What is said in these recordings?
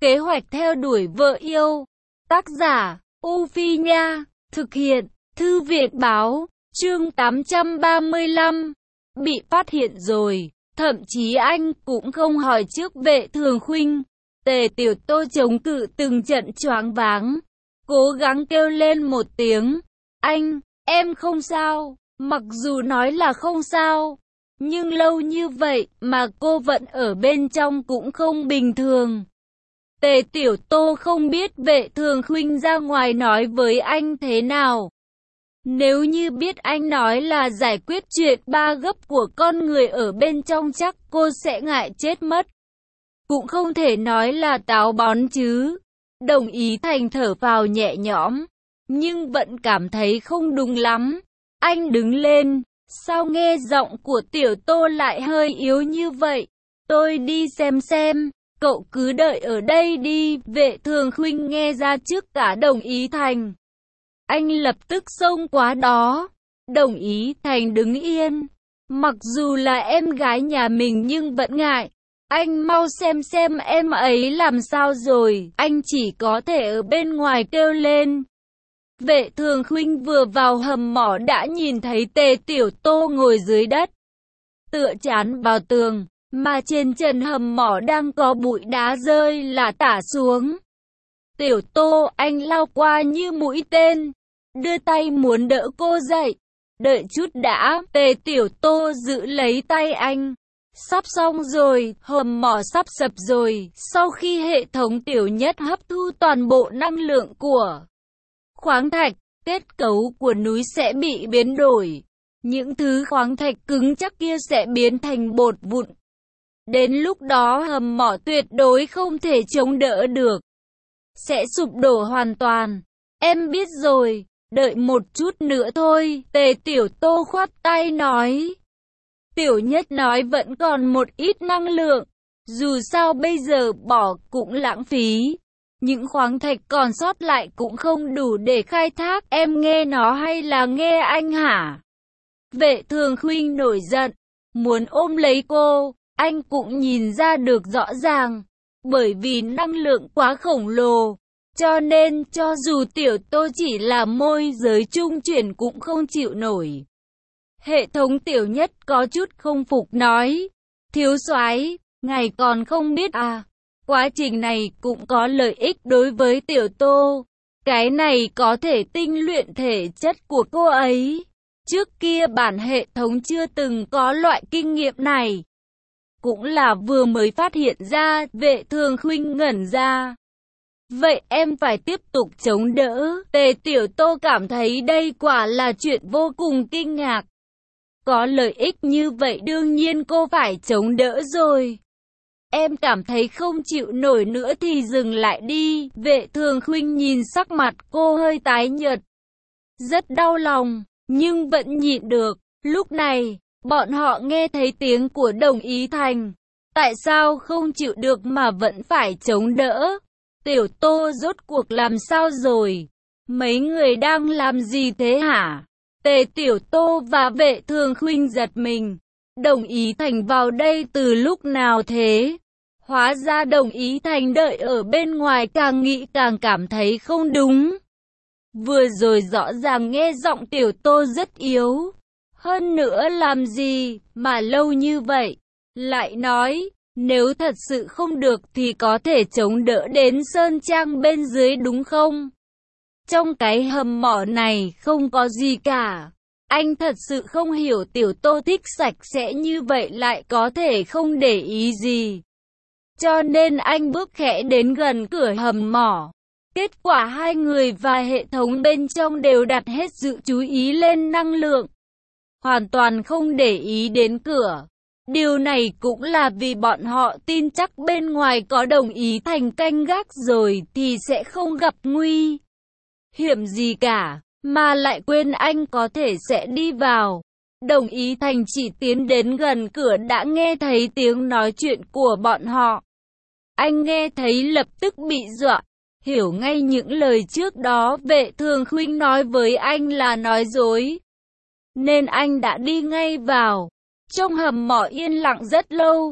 Kế hoạch theo đuổi vợ yêu. Tác giả, U Phi Nha. Thực hiện, Thư viện Báo. Chương 835. Bị phát hiện rồi. Thậm chí anh cũng không hỏi trước Vệ Thường Khuynh. Tề Tiểu Tô chống cự từng trận choáng váng. Cố gắng kêu lên một tiếng. Anh, em không sao. Mặc dù nói là không sao, nhưng lâu như vậy mà cô vẫn ở bên trong cũng không bình thường. Tề Tiểu Tô không biết Vệ Thường Khuynh ra ngoài nói với anh thế nào. Nếu như biết anh nói là giải quyết chuyện ba gấp của con người ở bên trong chắc cô sẽ ngại chết mất. Cũng không thể nói là táo bón chứ. Đồng Ý Thành thở phào nhẹ nhõm, nhưng vẫn cảm thấy không đúng lắm. Anh đứng lên, sao nghe giọng của Tiểu Tô lại hơi yếu như vậy? Tôi đi xem, cậu cứ đợi ở đây đi. Vệ Thường Khuynh nghe ra trước cả Đồng Ý Thành. Anh lập tức xông qua đó. Đồng Ý Thành đứng yên. Mặc dù là em gái nhà mình nhưng vẫn ngại. Anh mau xem em ấy làm sao rồi. Anh chỉ có thể ở bên ngoài kêu lên. Vệ Thường Khuynh vừa vào hầm mỏ đã nhìn thấy Tề Tiểu Tô ngồi dưới đất, tựa trán vào tường, mà trên trần hầm mỏ đang có bụi đá rơi lả tả xuống. Tiểu Tô, anh lao qua như mũi tên, đưa tay muốn đỡ cô dậy. Đợi chút đã. Tề Tiểu Tô giữ lấy tay anh. Sắp xong rồi, hầm mỏ sắp sập rồi. Sau khi hệ thống Tiểu Nhất hấp thu toàn bộ năng lượng của khoáng thạch, kết cấu của núi sẽ bị biến đổi. Những thứ khoáng thạch cứng chắc kia sẽ biến thành bột vụn. Đến lúc đó hầm mỏ tuyệt đối không thể chống đỡ được. Sẽ sụp đổ hoàn toàn. Em biết rồi, đợi một chút nữa thôi. Tề Tiểu Tô khoát tay nói. Tiểu Nhất nói vẫn còn một ít năng lượng. Dù sao bây giờ bỏ cũng lãng phí. Những khoáng thạch còn sót lại cũng không đủ để khai thác. Em nghe nó hay là nghe anh hả? Vệ Thường Khuynh nổi giận, muốn ôm lấy cô. Anh cũng nhìn ra được rõ ràng. Bởi vì năng lượng quá khổng lồ, cho nên cho dù Tiểu Tô chỉ là môi giới trung chuyển cũng không chịu nổi. Hệ thống Tiểu Nhất có chút không phục nói. Thiếu soái, ngài còn không biết à? Quá trình này cũng có lợi ích đối với Tiểu Tô. Cái này có thể tinh luyện thể chất của cô ấy. Trước kia bản hệ thống chưa từng có loại kinh nghiệm này. Cũng là vừa mới phát hiện ra. Vệ Thường Khuynh ngẩn ra. Vậy em phải tiếp tục chống đỡ. Tề Tiểu Tô cảm thấy đây quả là chuyện vô cùng kinh ngạc. Có lợi ích như vậy đương nhiên cô phải chống đỡ rồi. Em cảm thấy không chịu nổi nữa thì dừng lại đi. Vệ Thường Khuynh nhìn sắc mặt cô hơi tái nhợt. Rất đau lòng, nhưng vẫn nhịn được. Lúc này, bọn họ nghe thấy tiếng của Đồng Ý Thành. Tại sao không chịu được mà vẫn phải chống đỡ? Tiểu Tô rốt cuộc làm sao rồi? Mấy người đang làm gì thế hả? Tề Tiểu Tô và Vệ Thường Khuynh giật mình. Đồng Ý Thành vào đây từ lúc nào thế? Hóa ra Đồng Ý Thành đợi ở bên ngoài, càng nghĩ càng cảm thấy không đúng. Vừa rồi rõ ràng nghe giọng Tiểu Tô rất yếu. Hơn nữa làm gì mà lâu như vậy? Lại nói, nếu thật sự không được thì có thể chống đỡ đến Sơn Trang bên dưới đúng không? Trong cái hầm mỏ này không có gì cả. Anh thật sự không hiểu Tiểu Tô thích sạch sẽ như vậy lại có thể không để ý gì. Cho nên anh bước khẽ đến gần cửa hầm mỏ. Kết quả hai người và hệ thống bên trong đều đặt hết sự chú ý lên năng lượng. Hoàn toàn không để ý đến cửa. Điều này cũng là vì bọn họ tin chắc bên ngoài có Đồng Ý Thành canh gác rồi thì sẽ không gặp nguy hiểm gì cả, mà lại quên anh có thể sẽ đi vào. Đồng Ý Thành chỉ tiến đến gần cửa đã nghe thấy tiếng nói chuyện của bọn họ. Anh nghe thấy lập tức bị dọa, hiểu ngay những lời trước đó Vệ Thường Khuynh nói với anh là nói dối. Nên anh đã đi ngay vào. Trong hầm mỏ yên lặng rất lâu.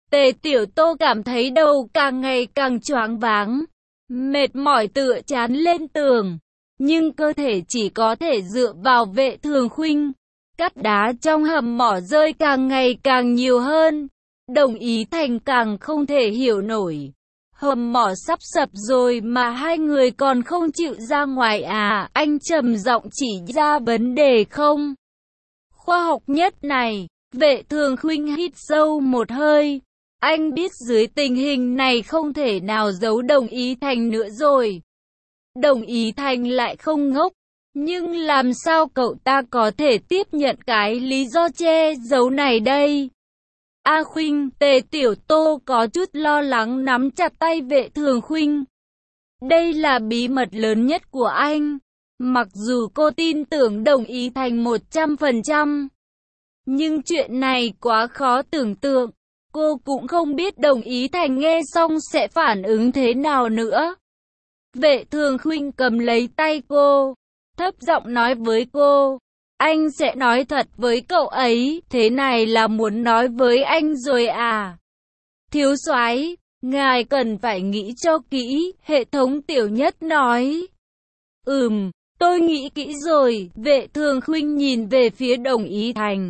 Tề Tiểu Tô cảm thấy đầu càng ngày càng choáng váng, mệt mỏi tựa chán lên tường, nhưng cơ thể chỉ có thể dựa vào Vệ Thường Khuynh. Cát đá trong hầm mỏ rơi càng ngày càng nhiều hơn. Đồng Ý Thành càng không thể hiểu nổi. Hầm mỏ sắp sập rồi mà hai người còn không chịu ra ngoài à? Anh trầm giọng chỉ ra vấn đề không khoa học nhất này. Vệ Thường Khuynh hít sâu một hơi. Anh biết dưới tình hình này không thể nào giấu Đồng Ý Thành nữa rồi. Đồng Ý Thành lại không ngốc. Nhưng làm sao cậu ta có thể tiếp nhận cái lý do che giấu này đây? A Khuynh, Tề Tiểu Tô có chút lo lắng nắm chặt tay Vệ Thường Khuynh. Đây là bí mật lớn nhất của anh. Mặc dù cô tin tưởng Đồng Ý Thành 100%. Nhưng chuyện này quá khó tưởng tượng. Cô cũng không biết Đồng Ý Thành nghe xong sẽ phản ứng thế nào nữa. Vệ Thường Khuynh cầm lấy tay cô, thấp giọng nói với cô. Anh sẽ nói thật với cậu ấy, thế này là muốn nói với anh rồi à? Thiếu soái, ngài cần phải nghĩ cho kỹ, Hệ thống Tiểu Nhất nói. Tôi nghĩ kỹ rồi. Vệ Thường Khuynh nhìn về phía Đồng Ý Thành,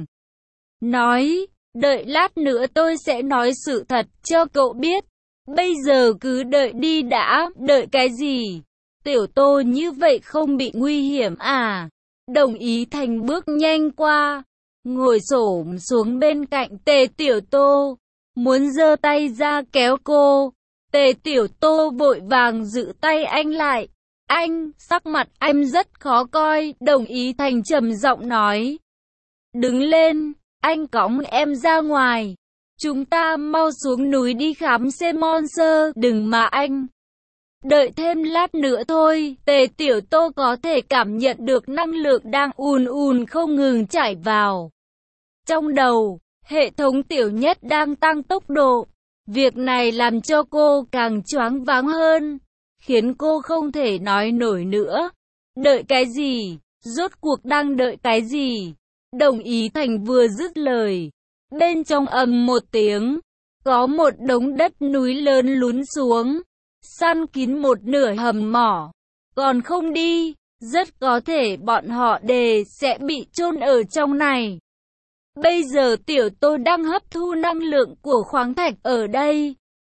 nói, đợi lát nữa tôi sẽ nói sự thật cho cậu biết. Bây giờ cứ đợi đi đã. Đợi cái gì? Tiểu Tô như vậy không bị nguy hiểm à? Đồng Ý Thành bước nhanh qua, ngồi xổm xuống bên cạnh Tề Tiểu Tô, muốn giơ tay ra kéo cô. Tề Tiểu Tô vội vàng giữ tay anh lại. Anh, sắc mặt anh rất khó coi. Đồng Ý Thành trầm giọng nói. Đứng lên, anh cõng em ra ngoài. Chúng ta mau xuống núi đi khám xem monster. Đừng mà anh. Đợi thêm lát nữa thôi. Tề Tiểu Tô có thể cảm nhận được năng lượng đang ùn ùn không ngừng chảy vào trong đầu. Hệ thống Tiểu Nhất đang tăng tốc độ. Việc này làm cho cô càng choáng váng hơn, khiến cô không thể nói nổi nữa. Đợi cái gì? Rốt cuộc đang đợi cái gì? Đồng Ý Thành vừa dứt lời, bên trong ầm một tiếng, có một đống đất núi lớn lún xuống, săn kín một nửa hầm mỏ. Còn không đi, rất có thể bọn họ sẽ bị chôn ở trong này. Bây giờ Tiểu Tô đang hấp thu năng lượng của khoáng thạch ở đây.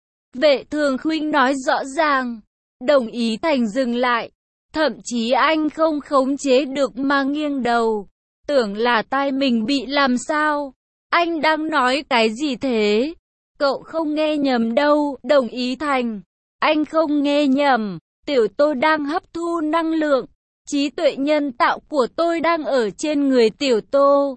Vệ Thường Khuynh nói rõ ràng. Đồng Ý Thành dừng lại, thậm chí anh không khống chế được mà nghiêng đầu, tưởng là tai mình bị làm sao. Anh đang nói cái gì thế? Cậu không nghe nhầm đâu, Đồng Ý Thành. Anh không nghe nhầm, Tiểu Tô đang hấp thu năng lượng. Trí tuệ nhân tạo của tôi đang ở trên người Tiểu Tô.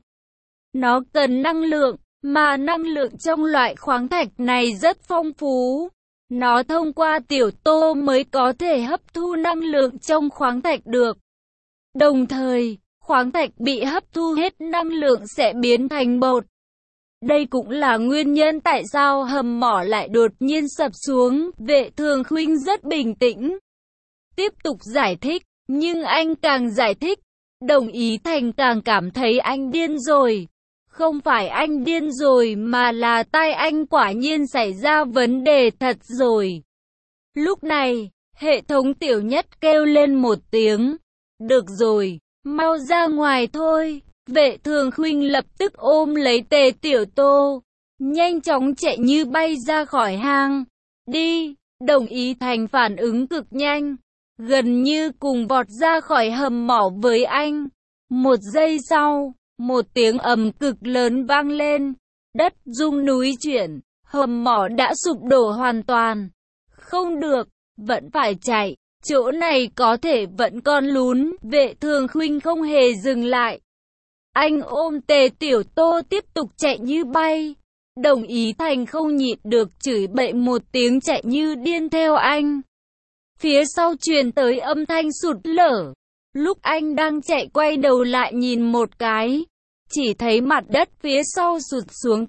Nó cần năng lượng, mà năng lượng trong loại khoáng thạch này rất phong phú. Nó thông qua Tiểu Tô mới có thể hấp thu năng lượng trong khoáng thạch được. Đồng thời, khoáng thạch bị hấp thu hết năng lượng sẽ biến thành bột. Đây cũng là nguyên nhân tại sao hầm mỏ lại đột nhiên sập xuống. Vệ Thường Khuynh rất bình tĩnh, tiếp tục giải thích, nhưng anh càng giải thích, Đồng Ý Thành càng cảm thấy anh điên rồi. Không phải anh điên rồi mà là tai anh quả nhiên xảy ra vấn đề thật rồi. Lúc này, hệ thống Tiểu Nhất kêu lên một tiếng. Được rồi, mau ra ngoài thôi. Vệ Thường Khuynh lập tức ôm lấy Tề Tiểu Tô, nhanh chóng chạy như bay ra khỏi hang. Đi. Đồng Ý Thành phản ứng cực nhanh, gần như cùng vọt ra khỏi hầm mỏ với anh. Một giây sau, một tiếng ầm cực lớn vang lên, đất rung núi chuyển, hầm mỏ đã sụp đổ hoàn toàn. Không được, vẫn phải chạy, chỗ này có thể vẫn còn lún. Vệ Thường Khuynh không hề dừng lại. Anh ôm Tề Tiểu Tô tiếp tục chạy như bay. Đồng Ý Thành không nhịn được chửi bậy một tiếng chạy như điên theo anh. Phía sau truyền tới âm thanh sụt lở. Lúc anh đang chạy quay đầu lại nhìn một cái, chỉ thấy mặt đất phía sau sụt xuống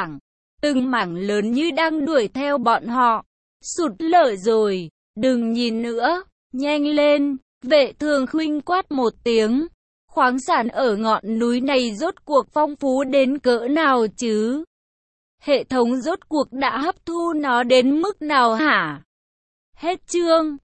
từng mảng lớn như đang đuổi theo bọn họ. Sụt lở rồi, đừng nhìn nữa, nhanh lên. Vệ Thường Khuynh quát một tiếng. Khoáng sản ở ngọn núi này rốt cuộc phong phú đến cỡ nào chứ? Hệ thống rốt cuộc đã hấp thu nó đến mức nào hả? Hết chương.